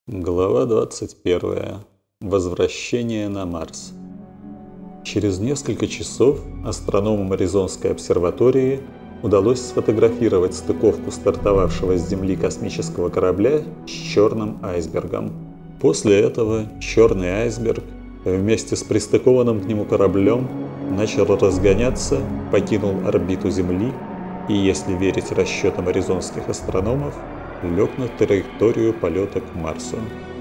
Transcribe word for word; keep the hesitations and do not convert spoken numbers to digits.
Глава двадцать первая. Возвращение на Марс. Через несколько часов астрономам Аризонской обсерватории удалось сфотографировать стыковку стартовавшего с Земли космического корабля с черным айсбергом. После этого черный айсберг вместе с пристыкованным к нему кораблем начал разгоняться, покинул орбиту Земли и, если верить расчетам аризонских астрономов, лег на траекторию полета к Марсу.